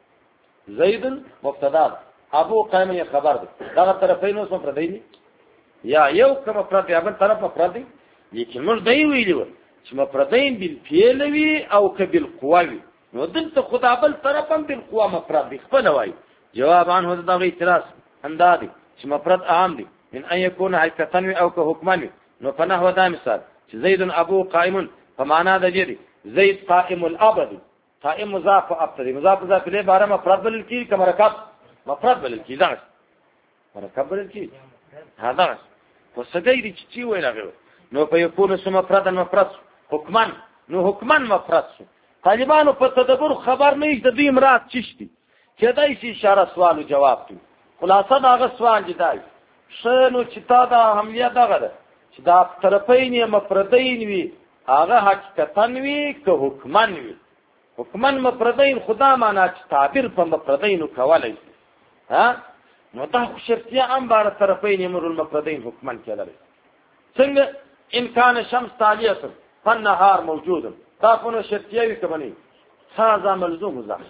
زید مبتدا ابو قائم یې خبر ده دا طرفین اوس مفردین یا یو کما مفرد یا بل طرف مفرد دي لیکن موږ دی ویلو چې مفردین بالفعل وی او کبل قوی نو دلته خدا بل طرفم بالقوا مفرد دی خپل وای جواب عنه دغه اعتراض اندادي چې مفرد عام دي من ان يكون حقیقتا او كحکما نو فنحو دا مثال چې زید ابو قائم فمعنى د دې زید قائم الابد قائم مضاف ابتدی مضاف مضاف له باره مفرد بل کی کمرکب مفرد بل کی دا مرکب بل کی هدا وسګی چې چی ویل نو په یکون سم مفرد مفرد حکمان نو حکمان مفرد شو طالبانو په تدبر خبر نه د دې مراد چشتي کېدای شي اشاره سوال او جواب دی خلاصه دا غو سوال دی دای شنو چې تا دا حملیه دغه ده چې دا طرفین مفردین وي هغه حقیقتا وي که حکمان وي حکمان مفردین خدا معنا چې تعبیر په مفردین کولای ها نو دا خو شرطیه ام بار طرفین امر المفردین حکمان کېدل څنګه ان كان شمس تاليه فالنهار موجود دا فنو شرطيه وي کبني هذا ملزوم ذاك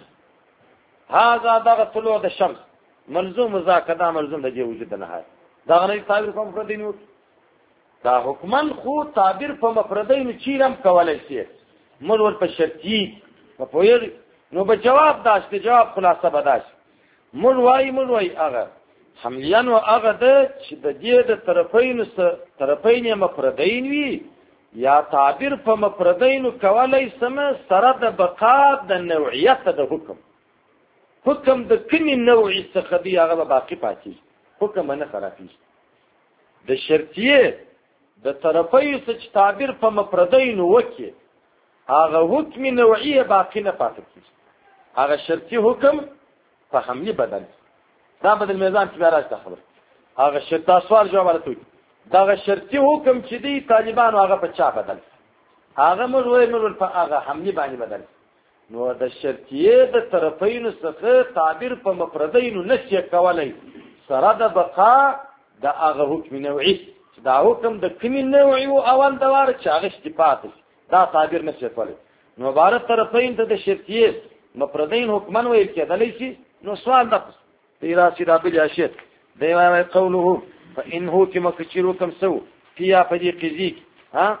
هذا دغه طلوع د شمس ملزوم ذاک دا ملزوم د وجود نه هاي دا نه تعبیر کوم مفردین دا حکمن خو تعبیر په مفردین چیرم کولای شي مر ور په شرطی په پویر نو به جواب داشته جواب خلاصه بداش مر وای مر وای هغه حملیان او هغه د چې د دې د طرفین سره طرفین مفردین وی یا تعبیر په مفردین کولای سم سره د بقا د نوعیت د حکم حکم د کمی نوعی څخه دی هغه باقی پاتې حکم نه خرافي د شرطیه د طرفین څخه تعبیر په مفردین وکي هغه حکم نوعی باقی نه پاتې هغه شرطی حکم په حملی بدل دا بدل میزان کې راځي خبر هغه شرط سوال جواب ورته دا شرطي حکم چې دی طالبان هغه په چا بدل هغه مر وای مر په هغه حملی باندې بدل نو د شرطیه د طرفین څخه تعبیر په مفردین نشي کولای سره د بقا د هغه حکم نوعي دا حکم د کمی نوعي او اول دوار چې هغه استفاده دا تعبیر نشي کولای نو بار طرفین ته د شرطیه مفردین حکمن ویل کېدلی شي نو سوال د تیراسی رابل اشیاء دیوای قوله فإنه كما كثير كم سو فيها فريق زيك ها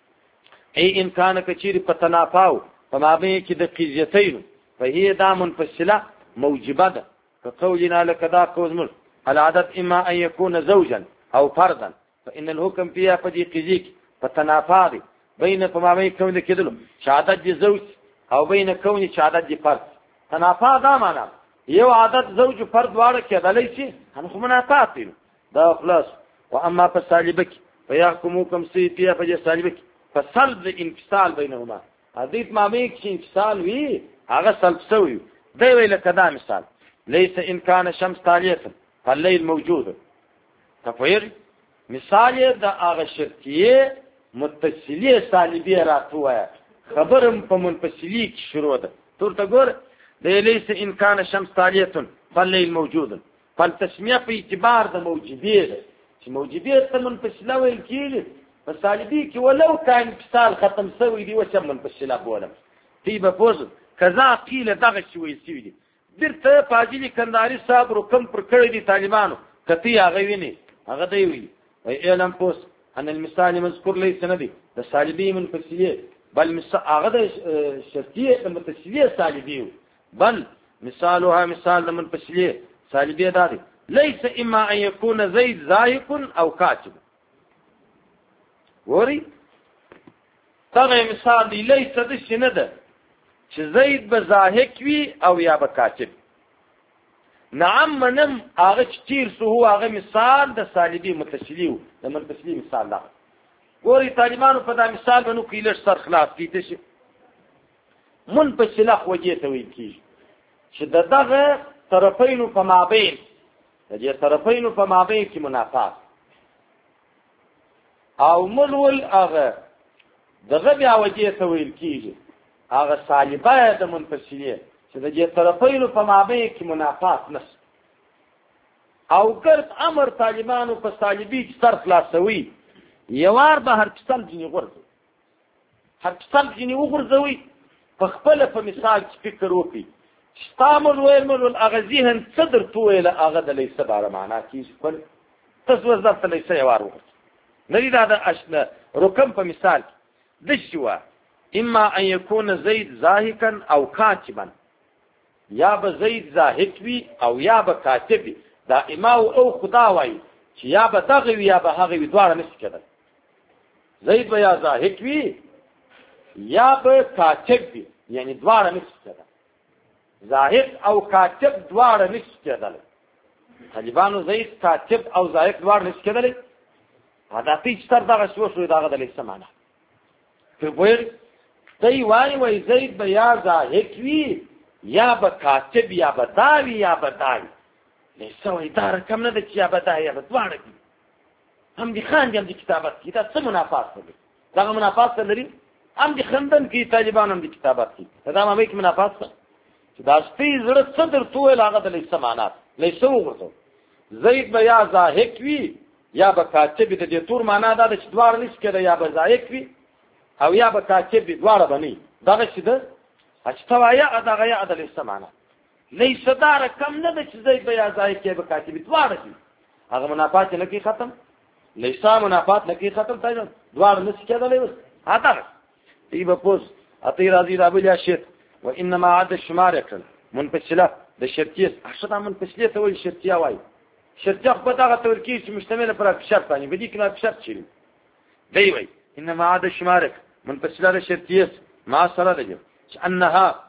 اي امكان كثير فتنافاو فما بين كده قيزيتين فهي دا منفصله موجبه ده كقولنا لك دا كوزمل العدد اما ان يكون زوجا او فردا فان الحكم فيها فريق زيك فتنافا بين فما بين كون كده شهادت زوج او بين كون شهادت فرد تنافا دا معنا یو عادت زوج فرد واړه کېدلی شي ان خو منافات دي دا خلاص واما فسالبك فيحكمكم سيتيا فجسالبك فسلب الانفصال بينهما حديث ما ميك انفصال وي هغه سلب سوي دی ویل کدا مثال ليس ان كان شمس تاليه فالليل موجود تفوير مثال دا هغه شرطيه متصليه سالبيه راتوه خبرم په منفصلي کې شروع ده تورته ګور ليس ان كان شمس تاليه فالليل موجود فالتسميه په اعتبار د موجودیه ده چې موجودیه ته منفصله ویل کیږي په سالبي کې ولو کان انفصال ختم شوی دی وچم منفصله بولم تی به پوز کذا قیل دغه شوی سی دی درته فاجلی کنداری صاحب رقم پر کړی دي طالبانو کتی هغه ویني هغه دی وی وی علم پوس ان المثال مذکور ليس ندی د سالبي منفصله بل مثال هغه د شرطیه متصله سالبي بل مثالها مثال منفصله سالبيه دادي ليس اما ان يكون زيد زاهق او كاتب وري تغه مثال دی ليس د شنده چې زید به زاهق وي او یا به کاتب نعم منم هغه چیر سو هو هغه مثال د سالبي متصلیو د منفصلی مثال دا وري طالبانو په دا مثال باندې کله سر خلاف کیته شي منفصله خوجه ته وی کی چې دغه طرفین په مابین د دې طرفین په مابین کې منافات او ملول هغه دغه بیا وجه ته ویل کیږي هغه سالبه د منفصلیه چې د دې طرفین په مابین کې منافات نشته او ګرد امر طالبانو په سالبي کې سر خلاصوي یوار به هر څل جنې غورځي هر څل جنې وغورځوي په خپل په مثال کې فکر وکړي استعمل ويرمل اغذيهن صدر طويل اغد ليس بار معنا کیږي پر تاسو ځکه ليس یوار وکړي نری دا د اشنا رقم په مثال د شوا اما ان يكون زيد زاهقا او كاتبا یا به زید زاهق وي او یا به کاتب وي دا اما او خدا وای چې یا به دغه وي یا به هغه وي دواړه نشي کېدل زید به یا زاهق وي یا به کاتب وي یعنی دواړه نشي کېدل زاهق او کاتب دواړه نشي کېدل طالبانو زید کاتب او زاهق دواړه نشي کېدل دا تیچ تر دغه شو شو دغه د لسمانه په ویر دی وای وای زید به یا زاهق وي یا به کاتب یا به داوی یا به داوی لیسا وی دار کم نه د چې یا به داوی یا به دواړه دي هم دي خان دي هم دي کتابت کې دا څه منافات دي دغه منافات لري هم دي خندن کې طالبان هم دي کتابت کې دا ما کې منافات څه چې دا سپی زړه صدر توه لاغه د لیسا معنات لیسا وګورئ زید به یا زاهق وي یا به کاتب د دې تور معنا دا چې دواړه نشي کېدای یا به زاهق وي او یا به کاتب دواړه بني دا څه ده اجتوایا ادغه یا ادل سمانه ليس دار کم نه د چې زید بیا ځای کې به کاتب دواړه دي هغه منافات نه کی ختم ليس منافات نه کی ختم تای دواړه نس کېدلې وس اته تی به پوس اتی راضی رابل شیت و انما عاد الشمار یکل منفصله د شرطیه اشته منفصله ته وایي شرطیه وایي شرطیه په دغه ترکیب چې مشتمل پر شرط باندې بدی کله شرط شي دی وایي انما عاد الشمار منفصله د شرطیه ما سره دی انها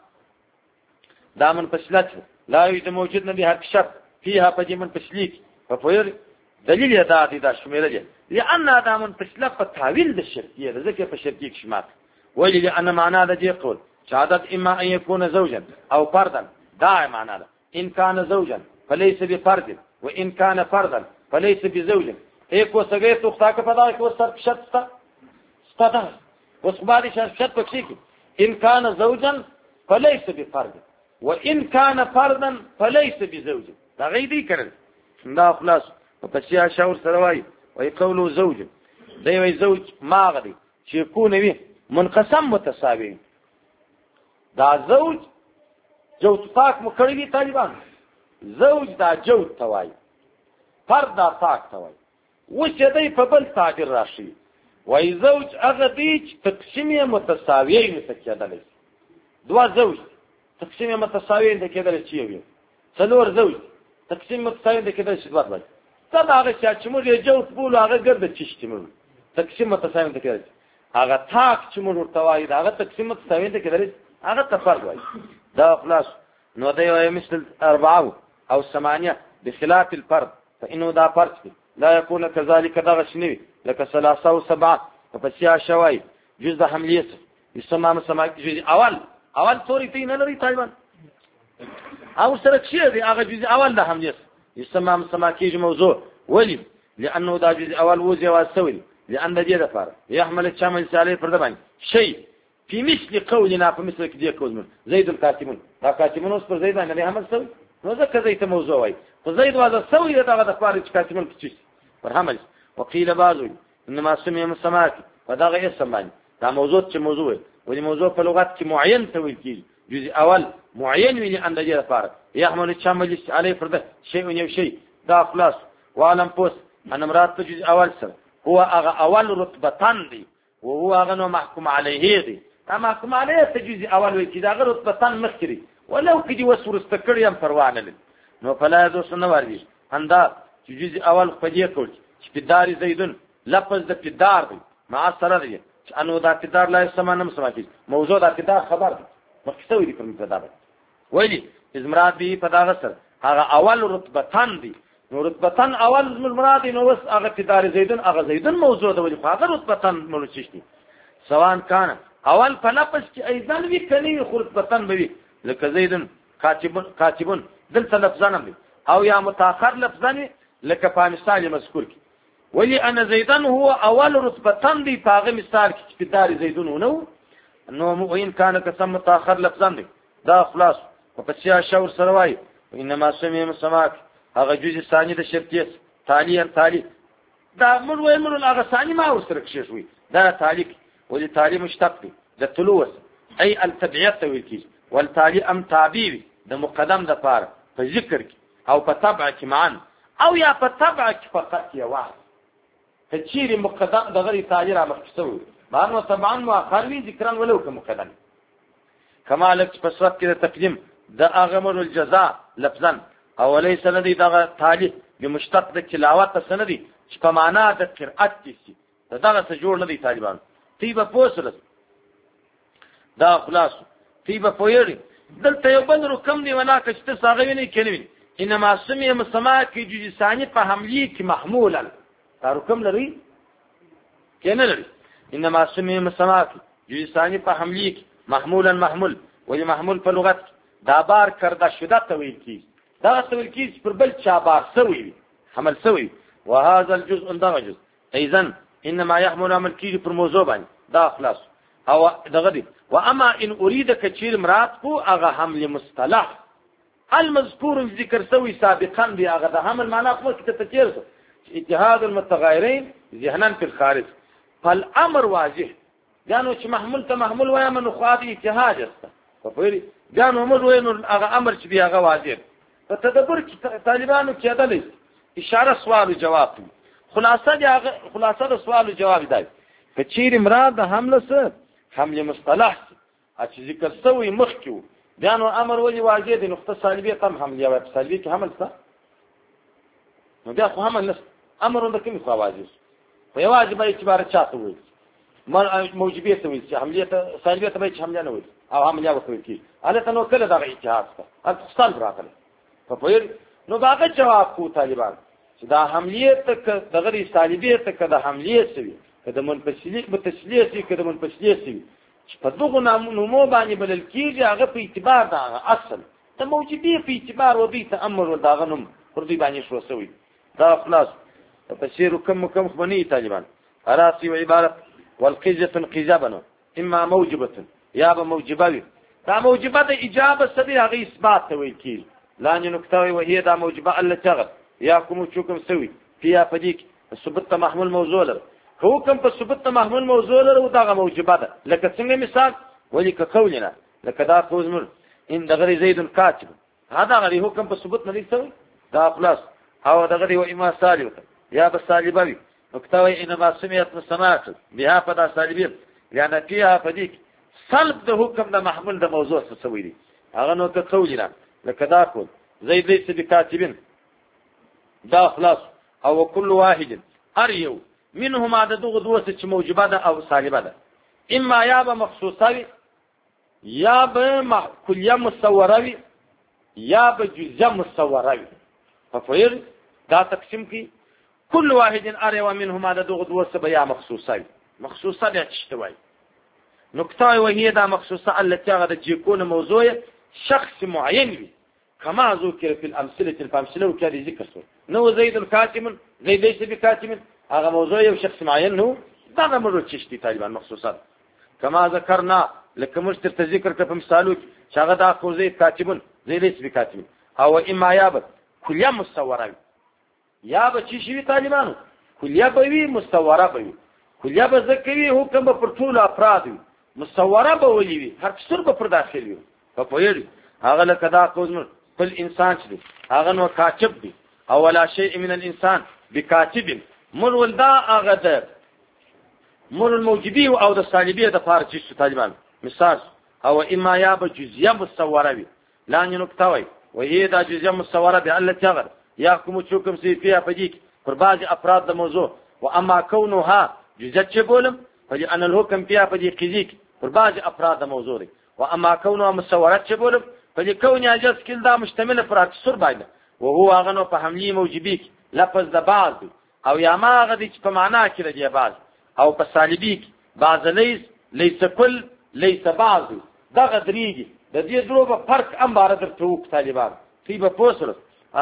دا منفصله لا يوجد موجود نه به شرط فيها پدې منفصليك ففوير دلیل ادا دي دا شمیره دي لأن دا منفصله په تعویل د شرطیه ده ځکه په شرطیه شمات ولی لأن معنا د دې قول شهادت اما ان يكون زوجا او فردا دا معنا ده ان كان زوجا فليس بفرد وان كان فردا فليس بزوج ایکو سګې تو خطا کې پدا کې وسر شرط ستا ستا اوس باندې شرط پکې کې ان كان زوجا فليس بفرد وان كان فردا فليس بزوج دا غیدی کړل دا خلاص په شیا شاور سره وای وای قولو زوج دی وای زوج ما غدي چې کو نوي منقسم متساوي دا زوج جو طاق مکړی طالبان زوج دا جو توای فرد دا طاق توای وڅ دی په بل تعبیر راشي وای زوج هغه دی چې تقسیم متساوي متکیدل دوا زوج تقسیم متساوي د کېدل چې وي څلور زوج تقسیم متساوي د کېدل چې دوه وي دا هغه چې موږ یې جو بول هغه ګرځي چې موږ تقسیم متساوي د کېدل هغه تاک چې موږ ورته وایي دا هغه تقسیم متساوي د کېدل هغه تفرق وایي دا خلاص نو دی وایي مثل اربعه او ثمانيه بخلاف الفرد فانه دا فرد لا يكون كذلك دغه شنوي لك ثلاثه او سبعه فپسیا شوي جزء حملیه يسمى مسمى جزء اول اول څوري تی نه لري طالبان او سره شي دی هغه جزء اول د حملیه يسمى مسمى کیږي موضوع ولي لانه دا جزء اول وځي واسوي لان دې د فار يحمل شامل عليه فردبان شيء في مثل قولنا په مثل کې دی کوم زید القاسمون دا قاسمون اوس پر زید باندې هم سوي نو ځکه زید موضوع وای په زید واده سوي دا د فار چې قاسمون کیږي پر حمل وقيل بعضو انما سمي مسمات فدغه اسم باندې دا موضوع چې موضوع وي موضوع په لغت کې معین تویل کیږي جزء اول معین وي عند دې لپاره يحمل شامل عليه فرد شيء یو شيء دا خلاص وعلم پوس ان مراد جزء اول سره هو هغه اول رتبتان دي وهو هغه محكوم عليه دي اما محكوم عليه جزء اول وي چې دا رتبتان مخکري ولو کدي وسورست کړی هم پروا نه لري نو فلا دو سنوار دي اندا جزء اول پدې کول چې پدار زیدون لفظ د پدار دی مع سره دی انو دا پدار لا سمانم سماتی موضوع دا پدار خبر دی مخکې دی په پدار وایي ازمراد به پداغه سره هغه اول رتبتان دي نو رتبتان اول مراد نو وس هغه پدار زیدون هغه زیدون موضوع دی ولې هغه رتبتان مرچشتي سوان کان اول په لفظ کې ایزان وی کني رتبتان به لکه زیدون کاتبون کاتبون دلته لفظان دي او یا متأخر لفظان لکه په مثال مذکور کی ولی ان زیدن هو اول رتبتان دی پاغه مثال کی چې دار زیدون نو نو وین کان قسم متأخر لفظان دی دا خلاص په پچیا شاور سروای انما سمیم سماک هغه جزء ثانی د شرطیه تالی تالی دا مر وای مر هغه ثانی ما وسره کې شوی دا تالی ولی تالی مشتق دی د تلوث ای التبعیه تویل کی والتالی ام تعبیب د مقدم د پاره په ذکر کی او په تبع کی معن او یا په تبع کی فقط یا واحد تشير مقدم د غیر تاجر مخصوص باندې طبعا مؤخر وی ذکران ولو که مقدم کما لک په صورت کې د تقدیم د اغمر الجزاء لفظا او ليس ندی دغه تالیف بمشتق د تلاوت سندي چې په معنا د قرأت کې دغه څه جوړ ندی طالبان تیبه پوسل دا خلاص تیبه پویری دلته یو بل رقم دی ولا که چې څنګه ویني کلمې انما سمي مسما کې جزء ثاني په حملی کې محمولا دا رقم لري کنه لري انما سمي مسما کې جزء ثاني په حملی کې محمولا محمول ولی محمول په لغت دا بار کرده شده تویل کی دا تویل کی پر بل چا بار سوی حمل سوی وهذا الجزء ده جزء اذن انما يحمل عمل کی پر موضوع باندې دا خلاص او دغه دي واما ان اريد كثير مراد کو هغه حمل مصطلح المذكور ذکر سوی سابقا دی هغه د حمل معنا خو کې ته تیر اتحاد المتغيرين ذهنا في الخارج فالامر واضح یانو چې محمول ته محمول وایم نو خو دې اتحاد است په پوری بیا نو موږ وینو هغه امر چې دی هغه واضح په تدبر کې طالبانو کېدلې اشاره سوال او جواب خلاصه دی هغه خلاصه د سوال او جواب دی کچیر مراد د حمله سره حمله مصطلح چې ذکر شوی مخکې بیا نو امر ولي واضح دی نقطه سالبیه تم حمله او سالبیه کې حمل څه نو بیا خو حمل نس امر د کوم خو واضح په واجب اعتبار چاته وي موجبیه ته وي چې حمله ته سالبیه ته به حمله نه وي او حمله وکړي کی اله ته نو کله دا اجتهاد څه اتصال راغله په پیر نو باغه جواب کو طالبان چې دا حمله ته دغه سالبیه ته کده حمله سوي کده منفصلی به تسلیه سي کده منفصلیه سي په دغه نومو باندې بلل کیږي هغه په اعتبار دا اصل ته موجبیه په اعتبار و دي تامر و دا غنم پر دې باندې شو سوي دا خلاص تفسير كم كم بني طالبان راسي وعبارة والقجة قجابنا إما موجبة يا بموجبة دا موجبة دا إجابة سبيل هذه إثبات تويل كيل لأن نكتوي وهي دا موجبة ألا تغل ياكم وشوكم سوي فيها فديك السبت محمول موزولر هو كم بالسبت محمول موزولر ودا موجبة دا لك سنة مثال ولك قولنا لك دا خوزمر إن دغري زيد كاتب هذا غري هو كم بالسبت نريد سوي دا خلاص أو دغري وإما سالي يا بالسالبوي نكتوي إنما سميت مسمات بها فدا سالبين لأن فيها فديك سلب ده حكم ده محمول ده موضوع تسوي دي أغنو كقولنا لكذا قول زي ليس بكاتبين ده خلاص أو كل واحد أريو منهم عدد غدوة موجبة أو سالبة إما يابا مخصوصة يابا كلية مصورة يابا جزء مصورة ففير ده تقسيم كي كل واحد أريو منهم عدد غدوة بيا مخصوصة مخصوصة ده تشتوي نقطة وهي ده مخصوصة التي غد يكون موضوع شخص معين بي كما ذكر في الأمثلة الفامثلة وكذا ذكر سو نو زيد الكاتم زيد ليس بكاتم هذا موضوع شخص معين هو ده مرة تشتي تقريبا مخصوصات كما ذكرنا لكم مشتر تذكر كمثالك شغدا أخو زيد كاتب زيد ليس بكاتم أو إما يابت كل يوم مستورة يابت شيء شيء طالبانو كل يوم بيوي مستورة بيوي كل يوم ذكري هو كم بفرطول أفراد مستورة بوليوي هر كسر بفرداخليو فبيري هذا لكذا قوزمر كل إنسان شدي هذا نو كاتب بي أو ولا شيء من الإنسان بكاتب مر ولدا أغدر مر الموجبي أو ده السالبية ده فارج جسو تاجمان مثال أو إما ياب جزية مستورة بي لا نكتوي وهي ده جزية مستورة بي ألا تغر ياكم تشوكم سي فيها فجيك فرباجي أفراد ده موضوع وأما كونها جزية شبولم فلأن الحكم فيها فجيك يزيك فرباجي أفراد ده موضوع وأما كونها مستورات شبولم فلكون يجاز كل ده مشتمل فرات السر بايده وهو أغنو فحملي موجبيك لفظ ده بعض أو يا ما غديك فمعناه كده دي بعض أو بسالبيك بعض ليس ليس كل ليس بعض ده غدريجي ده دي دروبة فرق أم باردر توق طالبان في بفوسر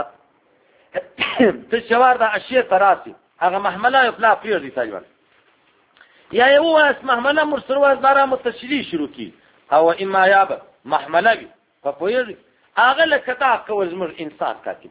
تشوار ده أشياء تراسي هذا محملة يفلا فيه دي طالبان يا يهو اس محملة مرسلواز بارا متشري شروكي أو إما يابا محملة بي فپویږي هغه لکه دا کول زمر انسان کاتب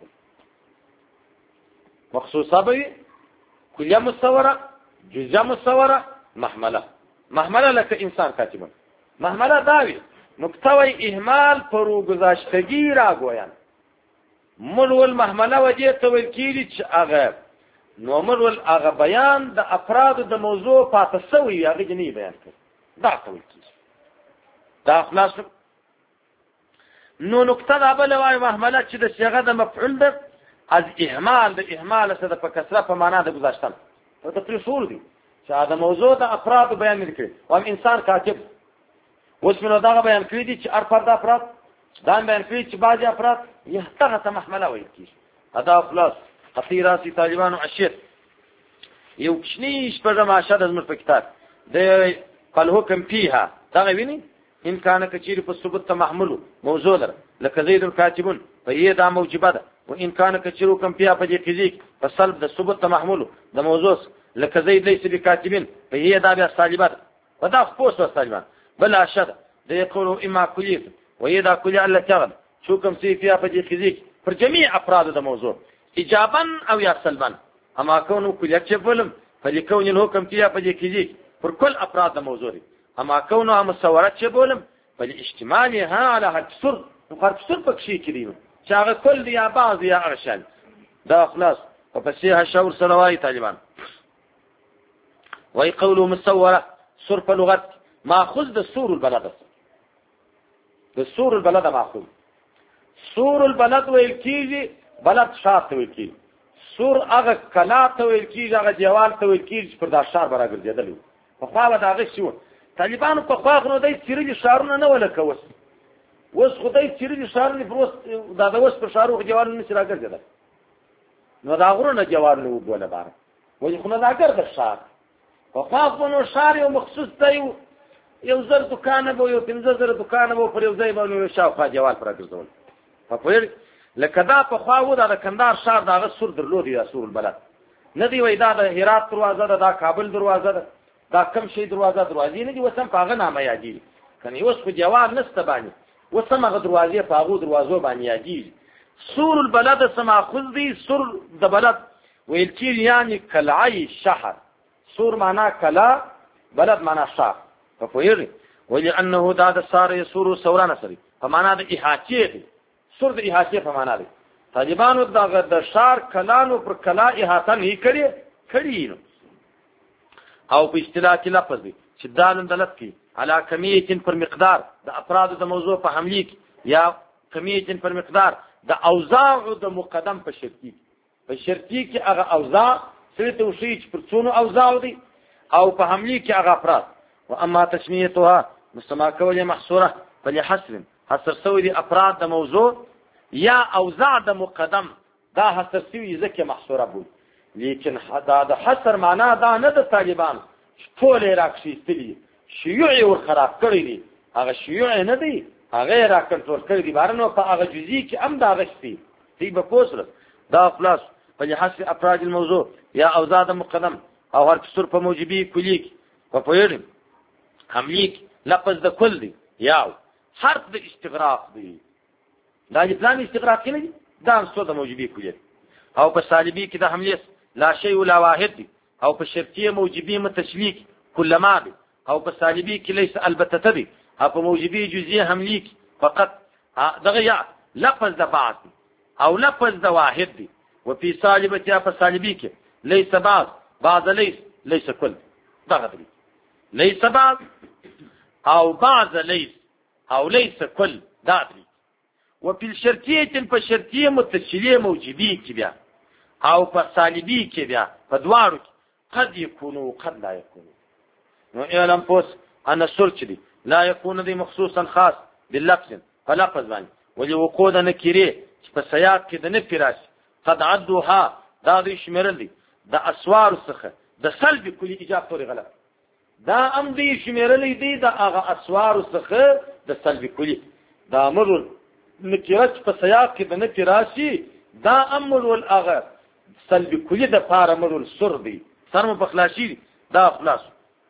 مخصوصه به کلیه مصوره جزء مصوره محمله محمله لکه انسان کاتب محمله داوی نقطه اهمال پرو گذاشتگی را گویان مرول محمله وجه تویل کیږي چې هغه نو مرول هغه بیان د افراد د موضوع پاتسوي هغه جنې بیان کړ دا تویل کیږي دا خلاص نو نقطه دا بل وای محمله چې د صيغه د مفعول ده از اهمال د اهمال سره په کسره په معنا د گذاشتل او ته پرسول دي چې دا موضوع د افراد بیان کړي او انسان کاتب اوس نو دا بیان کړی دي چې افراد افراد دا بیان کړی چې بعضي افراد یحتغه محمله وایي کی ادا خلاص خطیرات طالبانو عشر یو کشنیش په ما شاد از مر کتاب د قال حکم فيها دا ویني إن كان كثير فالثبوت محمول موضوع لر لك زيد الكاتبون فهي دا موجبة ده وإن كان كثير كم فيها فجي كذيك فالصلب ده الثبوت محمول ده موضوع لك زيد ليس بكاتبين فهي دا بها صالبات فدا خبوص والصالبات بل أشد ده يقولوا إما كلية وهي دا كلية ألا تغل شو كم سي فيها فجي كذيك فجميع أفراد ده موضوع إجابا أو يا سلبا أما كونه كلية شفولم فلكون الحكم فيها فجي كذيك فكل أفراد ده موضوع أما كونها مصورات شبولم بل اشتمالها على حرف سر حرف سر پکشي کړي چې هغه کل یا بعض یا هغه شان دا خلاص او پسې هشور سلوای طالبان وای قوله مصوره سر په لغت ماخذ د سور البلد د سور البلد ماخذ سور البلد ویل کیږي بلد شاط ویل کیږي سور هغه کلا ته ویل کیږي هغه دیوال ته ویل کیږي پر دا شار براګرځیدل په خوا به هغه شو طالبانو په خوا غنو دای چیرې شارونه نه ولکه وس وس خدای چیرې شارونه پروس دا د وس په شارو دیوال نه سره راګرځیدل نو دا غرونه دیوال نه وګوله بار وایي خو نه دا ګرځي شار په خوا غنو شار یو مخصوص دی یو زر دکان به یو پنځه زر دکان به پر یو ځای باندې شاوخوا دیوال پر راګرځول په پوهې لکه دا په خوا و دا د کندهار شار دا سور درلودي دا سور البلد نه دی وای دا د هرات دروازه ده دا کابل دروازه ده دا کم شي دروازه دروازې نه دي وسم پاغه نامه یادي کني اوس په جواب نسته باندې وسم هغه دروازې پاغو دروازو باندې یادي سور البلد سماخذ دي سور د بلد ویل کی یعنی کلعی شهر سور معنا کلا بلد معنا شهر په پوهیږي ولی انه دا د سار یسور سورانه سری په معنا د احاطه دي سور د احاطه په معنا دي طالبانو دا د شار کلانو پر کلا احاطه نه کړي کړي او په اصطلاح کې لفظ دی چې دال دلت کی علا کمیت پر مقدار د افراد د موضوع په حملی کې یا کمیت پر مقدار د اوضاع د مقدم په شرطی په شرطی کې هغه اوضاع سره توشیج پر څونو اوضاع دي او په حملی کې هغه افراد و اما تسمیتها مستما کوله محصوره فلحسب حصر سوی دي افراد د موضوع یا اوضاع د مقدم دا حصر سوی ځکه محصوره بول لیکن دا د حصر معنا دا نه د طالبان ټول راکشيستلي شيوعي ور خراب کړی دي هغه شيوعي نه دي هغه را کنټرول کړی دي بارنو په هغه جزئی کې هم دا غشتي دی په پوسره دا خلاص په حسب افراد الموضوع یا اوضاع د مقدم او هر څور په موجبي کلیک په پوهیږم حملیک لفظ د کل دی یا حرف د استغراق دی دا د پلان استغراق نه دی دا څو د موجبي کلیک او په سالبي کې د حمله لا شيء ولا واحد دی او په شرطيه موجبي متشلیک کلمه دی او په سالبي کې ليس البته دی او په موجبي جزئيه حملیک فقط دغه یا لفظ د بعض او لفظ د واحد دی وفي سالبتها په سالبي کې ليس بعض بعض ليس ليس كل دغه دی ليس بعض او بعض ليس او ليس كل دا دی وفي الشرطيه په شرطيه متصله موجبي کې بیا او په سالبي کې بیا په دواړو قد يكونوا قد لا يكونوا نو علم پوس ان سرچ دي لا يكون دي مخصوصا خاص باللفظ فلفظ باندې ولي وقود نکره په سیاق کې د نفي راشي قد عدوها دا د شمرل دي د اسوار څخه د سلب کلی اجابه پورې غلط دا ام دي شمرل دي د هغه اسوار څخه د سلب کلی دا امر نکره په سیاق کې د نفي راشي دا امر والاغه سلب کلی د پاره امر سر دي سرم بخلاشي دا خلاص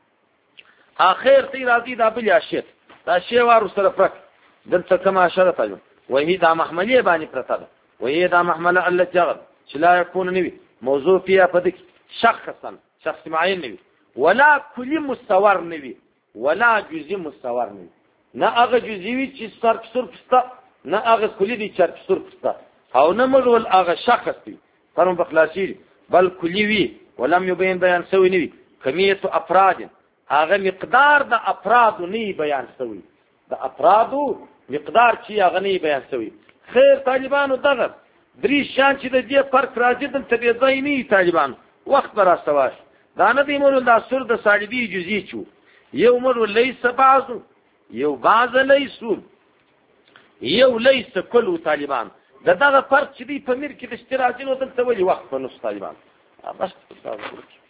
اخر تی راضی دا بل اشیاء دا شی وارو سره فرق دلته کما شرط اجو وهي دا محملیه باندې پرته ده وهي دا محمله الله جغل چې لا يكون نوي موضوع فيها پدک شخصا شخص معين نوي ولا كل مستور نوي ولا جزء مستور نوي نه هغه جزئي چې صرف صرف ستا نه هغه کلی دي چې صرف ستا او نه مرول هغه شخص دي فرم بخلاصي بل کلی وي ولم يبين بيان سوي نوي كميه افراد هغه مقدار د افراد نه بیان شوی د افراد مقدار چې هغه نه بیان شوی خیر طالبانو دغه درې شان چې د دې فرق راځي د تبعیض نه طالبان وخت برا سواش دا نه دی مور د سر د سالبي جزئی چو یو مر ليس بعض یو بعض ليس یو ليس كل طالبان دا دغه فرق چې دی په میر کې د اشتراکي نو دلته ولي وخت په نص طالبان بس